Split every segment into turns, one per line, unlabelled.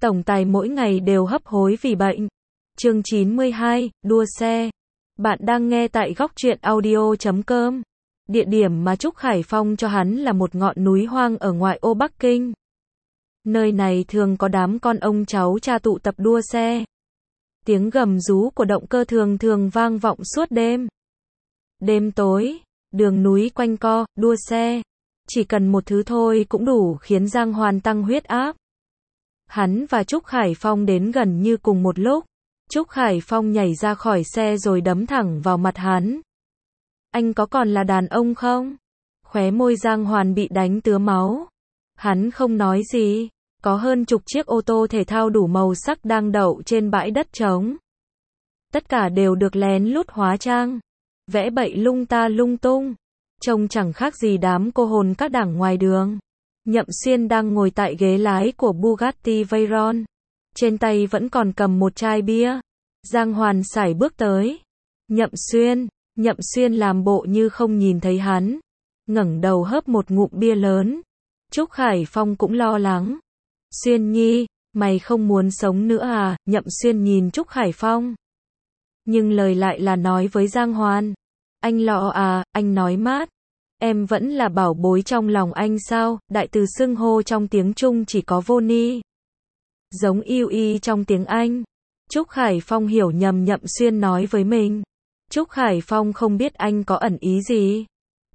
tổng tài mỗi ngày đều hấp hối vì bệnh. Chương 92, đua xe. Bạn đang nghe tại Góc Truyện Audio.com. Địa điểm mà Trúc Khải Phong cho hắn là một ngọn núi hoang ở ngoại ô Bắc Kinh. Nơi này thường có đám con ông cháu cha tụ tập đua xe. Tiếng gầm rú của động cơ thường thường vang vọng suốt đêm. Đêm tối, đường núi quanh co, đua xe. Chỉ cần một thứ thôi cũng đủ khiến Giang Hoan tăng huyết áp. Hắn và Trúc Khải Phong đến gần như cùng một lúc. Trúc Khải Phong nhảy ra khỏi xe rồi đấm thẳng vào mặt hắn. Anh có còn là đàn ông không? Khóe môi Giang Hoan bị đánh tứa máu. Hắn không nói gì. Có hơn chục chiếc ô tô thể thao đủ màu sắc đang đậu trên bãi đất trống. Tất cả đều được lén lút hóa trang. Vẽ bậy lung ta lung tung. Trông chẳng khác gì đám cô hồn các đảng ngoài đường. Nhậm Xuyên đang ngồi tại ghế lái của Bugatti Veyron. Trên tay vẫn còn cầm một chai bia. Giang Hoan sải bước tới. Nhậm Xuyên làm bộ như không nhìn thấy hắn. Ngẩng đầu hớp một ngụm bia lớn. Trúc Khải Phong cũng lo lắng. Xuyên nhi, mày không muốn sống nữa à? Nhậm Xuyên nhìn Trúc Khải Phong. Nhưng lời lại là nói với Giang Hoan. Anh lo à, anh nói mát. Em vẫn là bảo bối trong lòng anh sao? Đại từ xưng hô trong tiếng Trung chỉ có vô ni. Giống yêu y trong tiếng Anh. Trúc Khải Phong hiểu nhầm Nhậm Xuyên nói với mình. Trúc Khải Phong không biết anh có ẩn ý gì.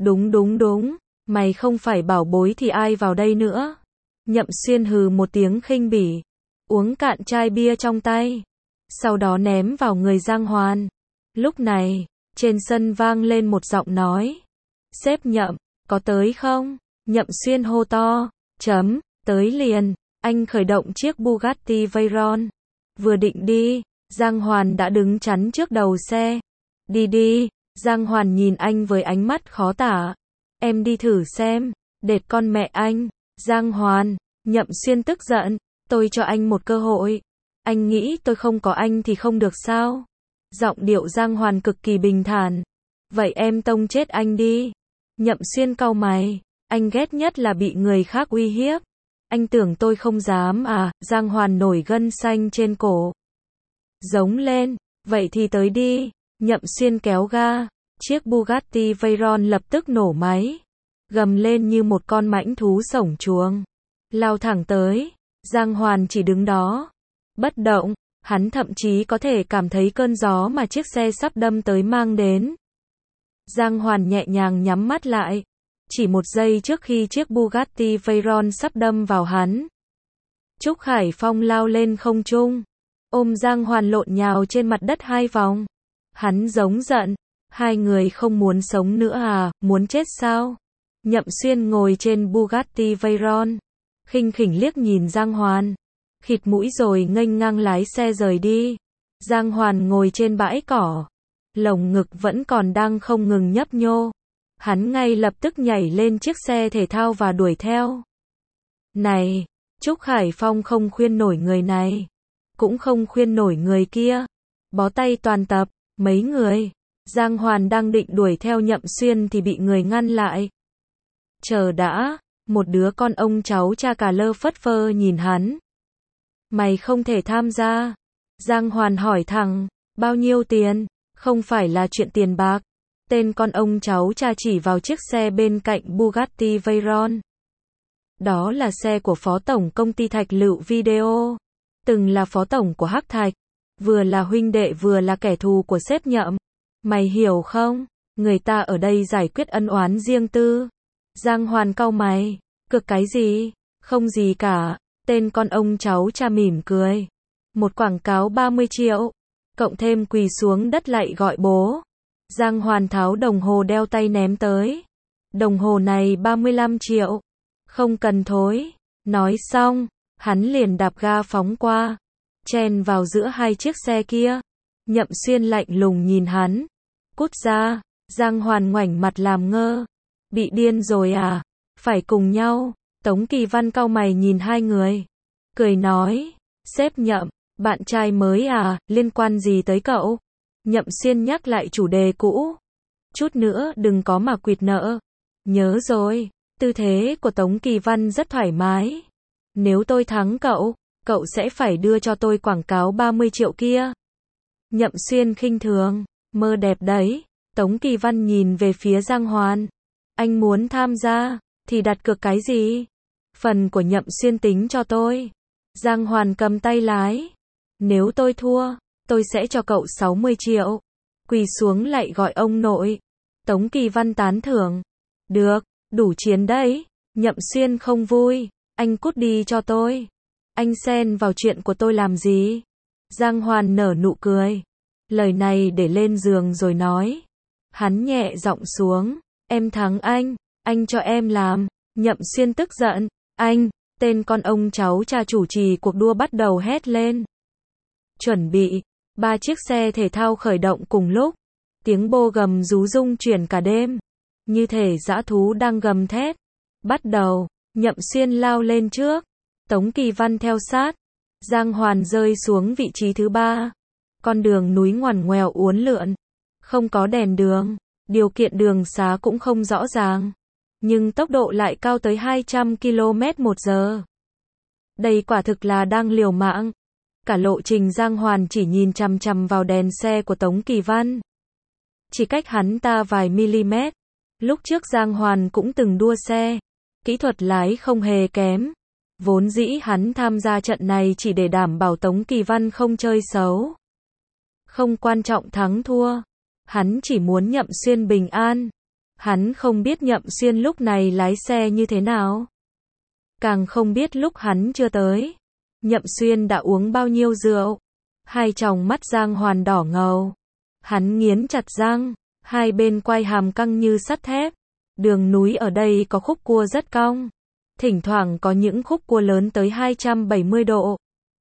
Đúng. Mày không phải bảo bối thì ai vào đây nữa? Nhậm Xuyên hừ một tiếng khinh bỉ. Uống cạn chai bia trong tay. Sau đó ném vào người Giang Hoan. Lúc này, trên sân vang lên một giọng nói. Sếp Nhậm, có tới không? Nhậm Xuyên hô to. Tới liền. Anh khởi động chiếc Bugatti Veyron. Vừa định đi, Giang Hoan đã đứng chắn trước đầu xe. Đi. Giang Hoan nhìn anh với ánh mắt khó tả. Em đi thử xem. Đệt con mẹ anh. Giang Hoan. Nhậm Xuyên tức giận. Tôi cho anh một cơ hội. Anh nghĩ tôi không có anh thì không được sao? Giọng điệu Giang Hoan cực kỳ bình thản. Vậy em tông chết anh đi. Nhậm Xuyên cau mày. Anh ghét nhất là bị người khác uy hiếp. Anh tưởng tôi không dám à? Giang Hoan nổi gân xanh trên cổ. Giống lên. Vậy thì tới đi. Nhậm Xuyên kéo ga. Chiếc Bugatti Veyron lập tức nổ máy. Gầm lên như một con mãnh thú sổng chuồng. Lao thẳng tới. Giang Hoan chỉ đứng đó. Bất động. Hắn thậm chí có thể cảm thấy cơn gió mà chiếc xe sắp đâm tới mang đến. Giang Hoan nhẹ nhàng nhắm mắt lại. Chỉ một giây trước khi chiếc Bugatti Veyron sắp đâm vào hắn. Trúc Khải Phong lao lên không trung. Ôm Giang Hoan lộn nhào trên mặt đất 2 vòng. Hắn giống giận. Hai người không muốn sống nữa à? Muốn chết sao? Nhậm Xuyên ngồi trên Bugatti Veyron. Khinh khỉnh liếc nhìn Giang Hoan. Khịt mũi rồi nghênh ngang lái xe rời đi. Giang Hoan ngồi trên bãi cỏ. Lồng ngực vẫn còn đang không ngừng nhấp nhô. Hắn ngay lập tức nhảy lên chiếc xe thể thao và đuổi theo. Này, Trúc Khải Phong không khuyên nổi người này. Cũng không khuyên nổi người kia. Bó tay toàn tập, mấy người. Giang Hoan đang định đuổi theo Nhậm Xuyên thì bị người ngăn lại. Chờ đã, một đứa con ông cháu cha cà lơ phất phơ nhìn hắn. Mày không thể tham gia. Giang Hoan hỏi thẳng, bao nhiêu tiền? Không phải là chuyện tiền bạc. Tên con ông cháu cha chỉ vào chiếc xe bên cạnh Bugatti Veyron. Đó là xe của phó tổng công ty Thạch Lựu Video. Từng là phó tổng của Hắc Thạch. Vừa là huynh đệ vừa là kẻ thù của sếp Nhậm. Mày hiểu không? Người ta ở đây giải quyết ân oán riêng tư. Giang Hoan cau mày. Cực cái gì? Không gì cả. Tên con ông cháu cha mỉm cười. Một quảng cáo 30 triệu. Cộng thêm quỳ xuống đất lại gọi bố. Giang Hoan tháo đồng hồ đeo tay ném tới. Đồng hồ này 35 triệu. Không cần thối. Nói xong, hắn liền đạp ga phóng qua. Chen vào giữa hai chiếc xe kia. Nhậm Xuyên lạnh lùng nhìn hắn. Cút ra. Giang Hoan ngoảnh mặt làm ngơ. Bị điên rồi à? Phải cùng nhau. Tống Kỳ Văn cau mày nhìn hai người. Cười nói. Sếp Nhậm, bạn trai mới à? Liên quan gì tới cậu? Nhậm Xuyên nhắc lại chủ đề cũ. Chút nữa đừng có mà quỵt nợ. Nhớ rồi. Tư thế của Tống Kỳ Văn rất thoải mái. Nếu tôi thắng cậu cậu sẽ phải đưa cho tôi quảng cáo 30 triệu kia. Nhậm Xuyên khinh thường, mơ đẹp đấy. Tống Kỳ Văn nhìn về phía Giang Hoàn. Anh muốn tham gia, thì đặt cược cái gì? Phần của Nhậm Xuyên tính cho tôi. Giang Hoàn cầm tay lái. Nếu tôi thua, tôi sẽ cho cậu 60 triệu. Quỳ xuống lại gọi ông nội. Tống Kỳ Văn tán thưởng. Được, đủ chiến đấy. Nhậm Xuyên không vui. Anh cút đi cho tôi. Anh xen vào chuyện của tôi làm gì? Giang Hoàn nở nụ cười. Lời này để lên giường rồi nói. Hắn nhẹ giọng xuống. Em thắng anh cho em làm. Nhậm Xuyên tức giận. Anh, tên con ông cháu cha chủ trì cuộc đua bắt đầu hét lên. Chuẩn bị. 3 chiếc xe thể thao khởi động cùng lúc. Tiếng bô gầm rú rung chuyển cả đêm. Như thể dã thú đang gầm thét. Bắt đầu. Nhậm Xuyên lao lên trước. Tống Kỳ Văn theo sát. Giang Hoàn rơi xuống vị trí thứ 3. Con đường núi ngoằn ngoèo uốn lượn. Không có đèn đường. Điều kiện đường xá cũng không rõ ràng. Nhưng tốc độ lại cao tới 200 km/h. Đây quả thực là đang liều mạng. Cả lộ trình Giang Hoàn chỉ nhìn chằm chằm vào đèn xe của Tống Kỳ Văn. Chỉ cách hắn ta vài mm. Lúc trước Giang Hoàn cũng từng đua xe. Kỹ thuật lái không hề kém. Vốn dĩ hắn tham gia trận này chỉ để đảm bảo Tống Kỳ Văn không chơi xấu. Không quan trọng thắng thua. Hắn chỉ muốn Nhậm Xuyên bình an. Hắn không biết Nhậm Xuyên lúc này lái xe như thế nào. Càng không biết lúc hắn chưa tới. Nhậm Xuyên đã uống bao nhiêu rượu. Hai tròng mắt Giang Hoàn đỏ ngầu. Hắn nghiến chặt răng. Hai bên quai hàm căng như sắt thép. Đường núi ở đây có khúc cua rất cong. Thỉnh thoảng có những khúc cua lớn tới 270 độ.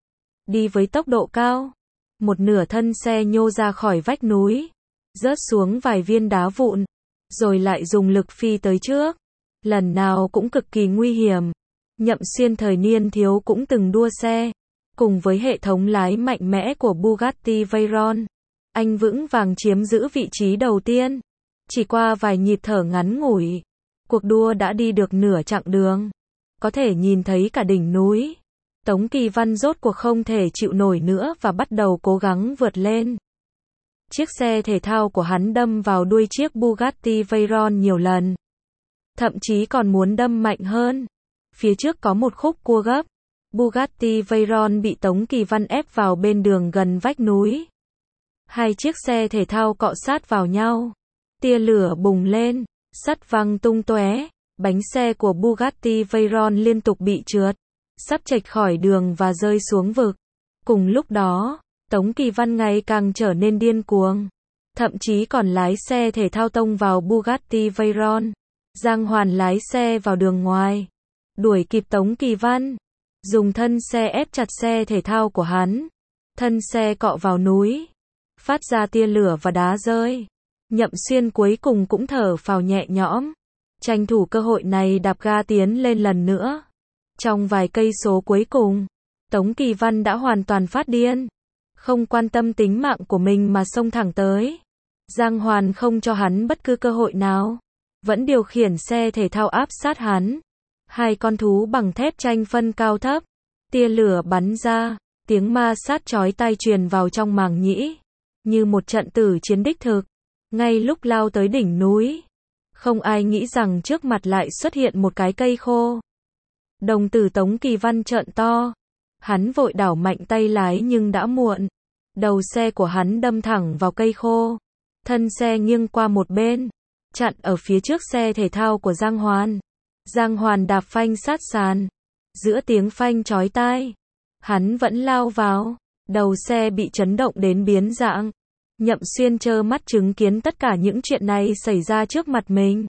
Đi với tốc độ cao. Một nửa thân xe nhô ra khỏi vách núi. Rớt xuống vài viên đá vụn. Rồi lại dùng lực phi tới trước. Lần nào cũng cực kỳ nguy hiểm. Nhậm Xuyên thời niên thiếu cũng từng đua xe. Cùng với hệ thống lái mạnh mẽ của Bugatti Veyron. Anh vững vàng chiếm giữ vị trí đầu tiên. Chỉ qua vài nhịp thở ngắn ngủi. Cuộc đua đã đi được nửa chặng đường. Có thể nhìn thấy cả đỉnh núi. Tống Kỳ Văn rốt cuộc không thể chịu nổi nữa và bắt đầu cố gắng vượt lên. Chiếc xe thể thao của hắn đâm vào đuôi chiếc Bugatti Veyron nhiều lần. Thậm chí còn muốn đâm mạnh hơn. Phía trước có một khúc cua gấp. Bugatti Veyron bị Tống Kỳ Văn ép vào bên đường gần vách núi. Hai chiếc xe thể thao cọ sát vào nhau. Tia lửa bùng lên. Sắt văng tung tóe. Bánh xe của Bugatti Veyron liên tục bị trượt. Sắp chệch khỏi đường và rơi xuống vực. Cùng lúc đó, Tống Kỳ Văn ngày càng trở nên điên cuồng. Thậm chí còn lái xe thể thao tông vào Bugatti Veyron. Giang Hoàn lái xe vào đường ngoài. Đuổi kịp Tống Kỳ Văn. Dùng thân xe ép chặt xe thể thao của hắn. Thân xe cọ vào núi. Phát ra tia lửa và đá rơi. Nhậm Xuyên cuối cùng cũng thở phào nhẹ nhõm. Tranh thủ cơ hội này đạp ga tiến lên lần nữa. Trong vài cây số cuối cùng, Tống Kỳ Văn đã hoàn toàn phát điên. Không quan tâm tính mạng của mình mà xông thẳng tới. Giang Hoàn không cho hắn bất cứ cơ hội nào. Vẫn điều khiển xe thể thao áp sát hắn. Hai con thú bằng thép tranh phân cao thấp. Tia lửa bắn ra. Tiếng ma sát chói tai truyền vào trong màng nhĩ. Như một trận tử chiến đích thực. Ngay lúc lao tới đỉnh núi. Không ai nghĩ rằng trước mặt lại xuất hiện một cái cây khô. Đồng tử Tống Kỳ Văn trợn to. Hắn vội đảo mạnh tay lái nhưng đã muộn. Đầu xe của hắn đâm thẳng vào cây khô. Thân xe nghiêng qua một bên. Chặn ở phía trước xe thể thao của Giang Hoàn. Giang Hoàn đạp phanh sát sàn. Giữa tiếng phanh chói tai. Hắn vẫn lao vào. Đầu xe bị chấn động đến biến dạng. Nhậm Xuyên trơ mắt chứng kiến tất cả những chuyện này xảy ra trước mặt mình.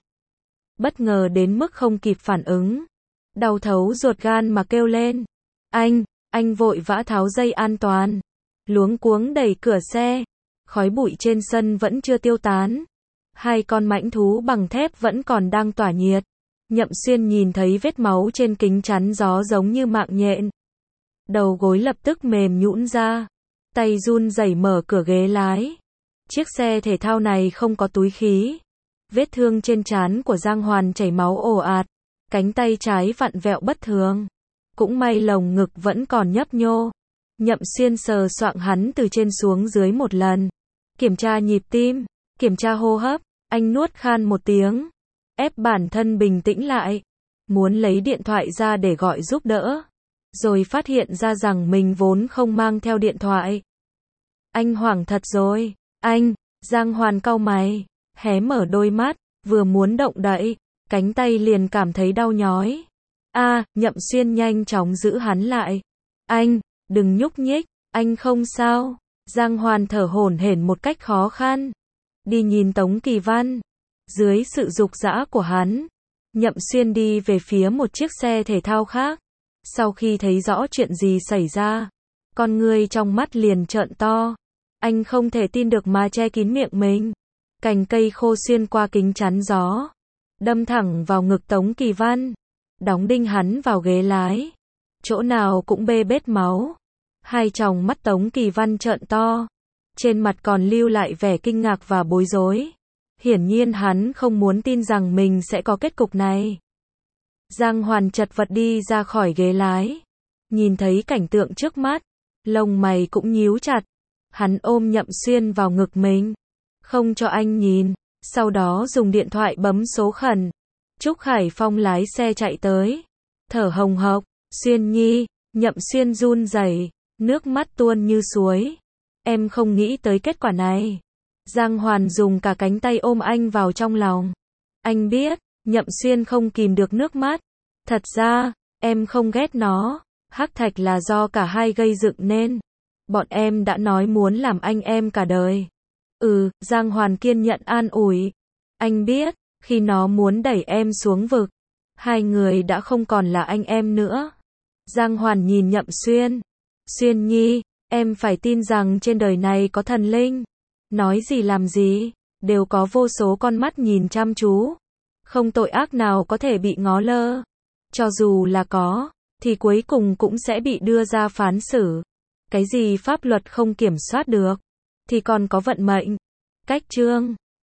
Bất ngờ đến mức không kịp phản ứng. Đau thấu ruột gan mà kêu lên. Anh vội vã tháo dây an toàn. Luống cuống đẩy cửa xe. Khói bụi trên sân vẫn chưa tiêu tán. Hai con mãnh thú bằng thép vẫn còn đang tỏa nhiệt. Nhậm Xuyên nhìn thấy vết máu trên kính chắn gió giống như mạng nhện. Đầu gối lập tức mềm nhũn ra. Tay run rẩy mở cửa ghế lái. Chiếc xe thể thao này không có túi khí. Vết thương trên trán của Giang Hoàn chảy máu ồ ạt. Cánh tay trái vặn vẹo bất thường. Cũng may lồng ngực vẫn còn nhấp nhô. Nhậm Xuyên sờ soạng hắn từ trên xuống dưới một lần. Kiểm tra nhịp tim, kiểm tra hô hấp, anh nuốt khan một tiếng. Ép bản thân bình tĩnh lại. Muốn lấy điện thoại ra để gọi giúp đỡ. Rồi phát hiện ra rằng mình vốn không mang theo điện thoại. Anh hoảng thật rồi. Anh, Giang Hoàn cau mày, hé mở đôi mắt, vừa muốn động đậy, cánh tay liền cảm thấy đau nhói. Nhậm Xuyên nhanh chóng giữ hắn lại. Anh, đừng nhúc nhích, anh không sao. Giang Hoàn thở hổn hển một cách khó khăn. Đi nhìn Tống Kỳ Văn. Dưới sự giục giã của hắn, Nhậm Xuyên đi về phía một chiếc xe thể thao khác. Sau khi thấy rõ chuyện gì xảy ra, con người trong mắt liền trợn to. Anh không thể tin được mà che kín miệng mình. Cành cây khô xuyên qua kính chắn gió, đâm thẳng vào ngực Tống Kỳ Văn, đóng đinh hắn vào ghế lái. Chỗ nào cũng bê bết máu. Hai tròng mắt Tống Kỳ Văn trợn to, trên mặt còn lưu lại vẻ kinh ngạc và bối rối. Hiển nhiên hắn không muốn tin rằng mình sẽ có kết cục này. Giang Hoàn chật vật đi ra khỏi ghế lái. Nhìn thấy cảnh tượng trước mắt, lông mày cũng nhíu chặt. Hắn ôm Nhậm Xuyên vào ngực mình, không cho anh nhìn. Sau đó dùng điện thoại bấm số khẩn. Trúc Khải Phong lái xe chạy tới, thở hồng hộc. Xuyên nhi, Nhậm Xuyên run rẩy, nước mắt tuôn như suối. Em không nghĩ tới kết quả này. Giang Hoàn dùng cả cánh tay ôm anh vào trong lòng. Anh biết, Nhậm Xuyên không kìm được nước mắt. Thật ra, em không ghét nó. Hắc Thạch là do cả hai gây dựng nên. Bọn em đã nói muốn làm anh em cả đời. Giang Hoàn kiên nhẫn an ủi. Anh biết, khi nó muốn đẩy em xuống vực, hai người đã không còn là anh em nữa. Giang Hoàn nhìn Nhậm Xuyên. Xuyên nhi, em phải tin rằng trên đời này có thần linh. Nói gì làm gì, đều có vô số con mắt nhìn chăm chú. Không tội ác nào có thể bị ngó lơ. Cho dù là có, thì cuối cùng cũng sẽ bị đưa ra phán xử. Cái gì pháp luật không kiểm soát được, thì còn có vận mệnh. Cách chương